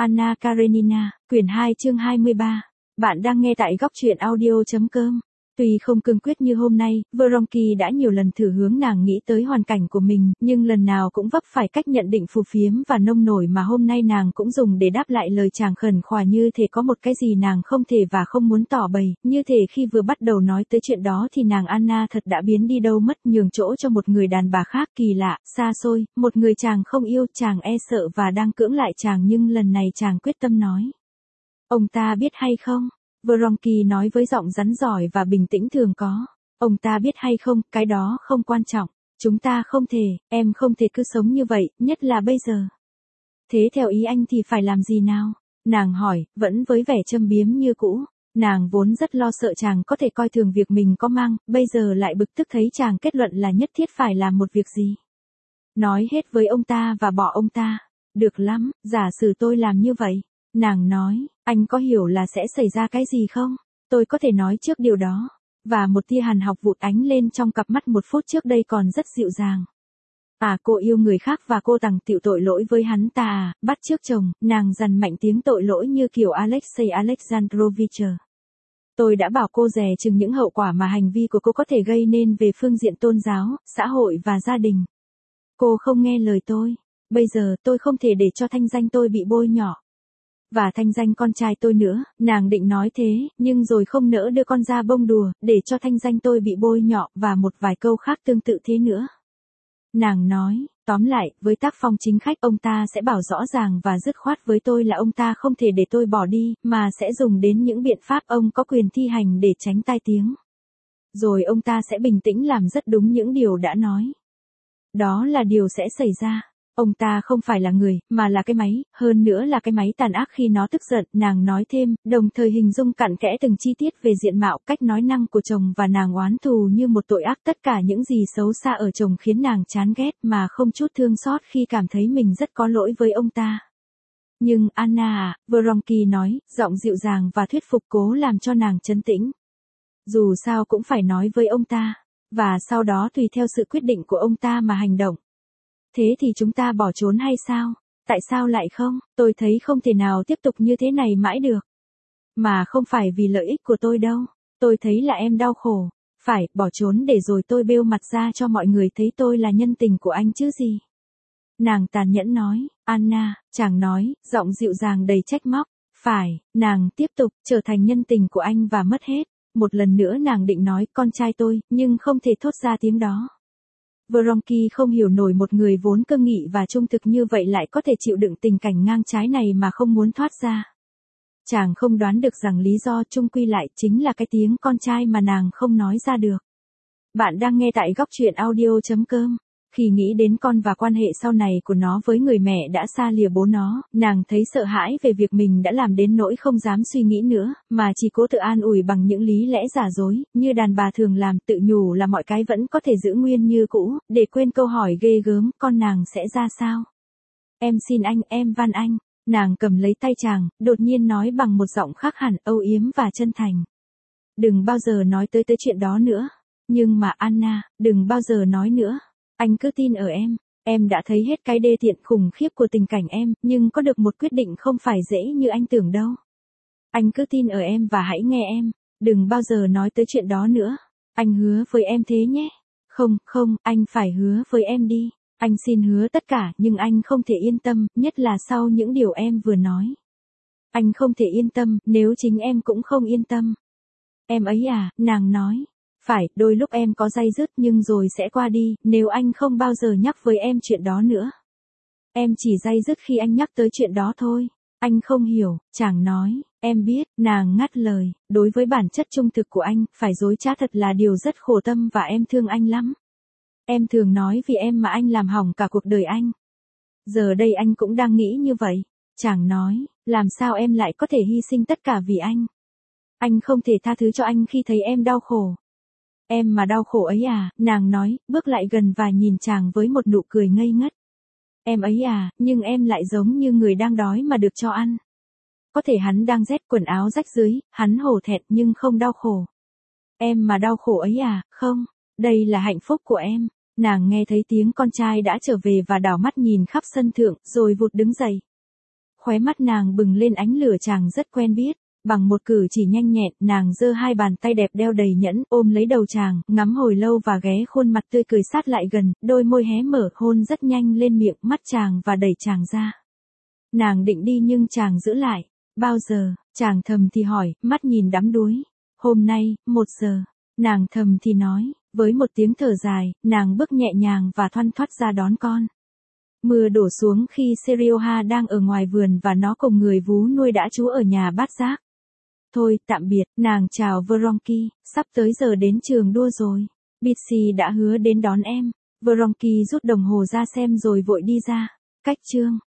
Anna Karenina, quyển 2 chương 23. Bạn đang nghe tại góc truyện audio.com. Tuy không cương quyết như hôm nay, Vronky đã nhiều lần thử hướng nàng nghĩ tới hoàn cảnh của mình, nhưng lần nào cũng vấp phải cách nhận định phù phiếm và nông nổi mà hôm nay nàng cũng dùng để đáp lại lời chàng khẩn khoả, như thể có một cái gì nàng không thể và không muốn tỏ bày, như thể khi vừa bắt đầu nói tới chuyện đó thì nàng Anna thật đã biến đi đâu mất, nhường chỗ cho một người đàn bà khác kỳ lạ, xa xôi, một người chàng không yêu, chàng e sợ và đang cưỡng lại chàng, nhưng lần này chàng quyết tâm nói. Ông ta biết hay không? Vronky nói với giọng rắn giỏi và bình tĩnh thường có. Ông ta biết hay không, cái đó không quan trọng. Chúng ta không thể, em không thể cứ sống như vậy, nhất là bây giờ. Thế theo ý anh thì phải làm gì nào? Nàng hỏi, vẫn với vẻ châm biếm như cũ. Nàng vốn rất lo sợ chàng có thể coi thường việc mình có mang, bây giờ lại bực tức thấy chàng kết luận là nhất thiết phải làm một việc gì. Nói hết với ông ta và bỏ ông ta. Được lắm, giả sử tôi làm như vậy. Nàng nói, anh có hiểu là sẽ xảy ra cái gì không? Tôi có thể nói trước điều đó. Và một tia hàn học vụt ánh lên trong cặp mắt một phút trước đây còn rất dịu dàng. À, cô yêu người khác và cô tằng tiệu tội lỗi với hắn ta à, bắt chước chồng, nàng dằn mạnh tiếng tội lỗi như kiểu Alexei Alexandrovich. Tôi đã bảo cô dè chừng những hậu quả mà hành vi của cô có thể gây nên về phương diện tôn giáo, xã hội và gia đình. Cô không nghe lời tôi. Bây giờ tôi không thể để cho thanh danh tôi bị bôi nhọ. Và thanh danh con trai tôi nữa, nàng định nói thế, nhưng rồi không nỡ đưa con ra bông đùa, để cho thanh danh tôi bị bôi nhọ, và một vài câu khác tương tự thế nữa. Nàng nói, tóm lại, với tác phong chính khách ông ta sẽ bảo rõ ràng và dứt khoát với tôi là ông ta không thể để tôi bỏ đi, mà sẽ dùng đến những biện pháp ông có quyền thi hành để tránh tai tiếng. Rồi ông ta sẽ bình tĩnh làm rất đúng những điều đã nói. Đó là điều sẽ xảy ra. Ông ta không phải là người, mà là cái máy, hơn nữa là cái máy tàn ác khi nó tức giận, nàng nói thêm, đồng thời hình dung cặn kẽ từng chi tiết về diện mạo, cách nói năng của chồng, và nàng oán thù như một tội ác tất cả những gì xấu xa ở chồng khiến nàng chán ghét mà không chút thương xót khi cảm thấy mình rất có lỗi với ông ta. Nhưng Anna à, Vronky nói, giọng dịu dàng và thuyết phục cố làm cho nàng trấn tĩnh. Dù sao cũng phải nói với ông ta, và sau đó tùy theo sự quyết định của ông ta mà hành động. Thế thì chúng ta bỏ trốn hay sao? Tại sao lại không? Tôi thấy không thể nào tiếp tục như thế này mãi được. Mà không phải vì lợi ích của tôi đâu. Tôi thấy là em đau khổ. Phải, bỏ trốn để rồi tôi bêu mặt ra cho mọi người thấy tôi là nhân tình của anh chứ gì. Nàng tàn nhẫn nói, Anna, chàng nói, giọng dịu dàng đầy trách móc. Phải, nàng tiếp tục, trở thành nhân tình của anh và mất hết. Một lần nữa nàng định nói, con trai tôi, nhưng không thể thốt ra tiếng đó. Vronky không hiểu nổi một người vốn cương nghị và trung thực như vậy lại có thể chịu đựng tình cảnh ngang trái này mà không muốn thoát ra. Chàng không đoán được rằng lý do chung quy lại chính là cái tiếng con trai mà nàng không nói ra được. Bạn đang nghe tại góc truyện audio.com. Khi nghĩ đến con và quan hệ sau này của nó với người mẹ đã xa lìa bố nó, nàng thấy sợ hãi về việc mình đã làm đến nỗi không dám suy nghĩ nữa, mà chỉ cố tự an ủi bằng những lý lẽ giả dối, như đàn bà thường làm, tự nhủ là mọi cái vẫn có thể giữ nguyên như cũ, để quên câu hỏi ghê gớm, con nàng sẽ ra sao? Em xin anh, em van anh. Nàng cầm lấy tay chàng, đột nhiên nói bằng một giọng khác hẳn, âu yếm và chân thành. Đừng bao giờ nói tới chuyện đó nữa. Nhưng mà Anna, đừng bao giờ nói nữa. Anh cứ tin ở em đã thấy hết cái đê tiện khủng khiếp của tình cảnh em, nhưng có được một quyết định không phải dễ như anh tưởng đâu. Anh cứ tin ở em và hãy nghe em, đừng bao giờ nói tới chuyện đó nữa. Anh hứa với em thế nhé. Không, anh phải hứa với em đi. Anh xin hứa tất cả, nhưng anh không thể yên tâm, nhất là sau những điều em vừa nói. Anh không thể yên tâm, nếu chính em cũng không yên tâm. Em ấy à, nàng nói. Phải, đôi lúc em có day dứt nhưng rồi sẽ qua đi, nếu anh không bao giờ nhắc với em chuyện đó nữa. Em chỉ day dứt khi anh nhắc tới chuyện đó thôi. Anh không hiểu, chàng nói, em biết, nàng ngắt lời, đối với bản chất trung thực của anh, phải dối trá thật là điều rất khổ tâm và em thương anh lắm. Em thường nói vì em mà anh làm hỏng cả cuộc đời anh. Giờ đây anh cũng đang nghĩ như vậy. Chàng nói, làm sao em lại có thể hy sinh tất cả vì anh? Anh không thể tha thứ cho anh khi thấy em đau khổ. Em mà đau khổ ấy à, nàng nói, bước lại gần và nhìn chàng với một nụ cười ngây ngất. Em ấy à, nhưng em lại giống như người đang đói mà được cho ăn. Có thể hắn đang rét quần áo rách dưới, hắn hổ thẹn nhưng không đau khổ. Em mà đau khổ ấy à, không, đây là hạnh phúc của em. Nàng nghe thấy tiếng con trai đã trở về và đảo mắt nhìn khắp sân thượng, rồi vụt đứng dậy. Khóe mắt nàng bừng lên ánh lửa chàng rất quen biết. Bằng một cử chỉ nhanh nhẹn, nàng giơ hai bàn tay đẹp đeo đầy nhẫn, ôm lấy đầu chàng, ngắm hồi lâu và ghé khuôn mặt tươi cười sát lại gần, đôi môi hé mở, hôn rất nhanh lên miệng mắt chàng và đẩy chàng ra. Nàng định đi nhưng chàng giữ lại. Bao giờ? Chàng thầm thì hỏi, mắt nhìn đắm đuối. Hôm nay, 1 giờ. Nàng thầm thì nói, với một tiếng thở dài, nàng bước nhẹ nhàng và thoăn thoắt ra đón con. Mưa đổ xuống khi Serioha đang ở ngoài vườn và nó cùng người vú nuôi đã trú ở nhà bát giác. Thôi, tạm biệt, nàng chào Vronky, sắp tới giờ đến trường đua rồi. Bitsy đã hứa đến đón em. Vronky rút đồng hồ ra xem rồi vội đi ra. Cách chương.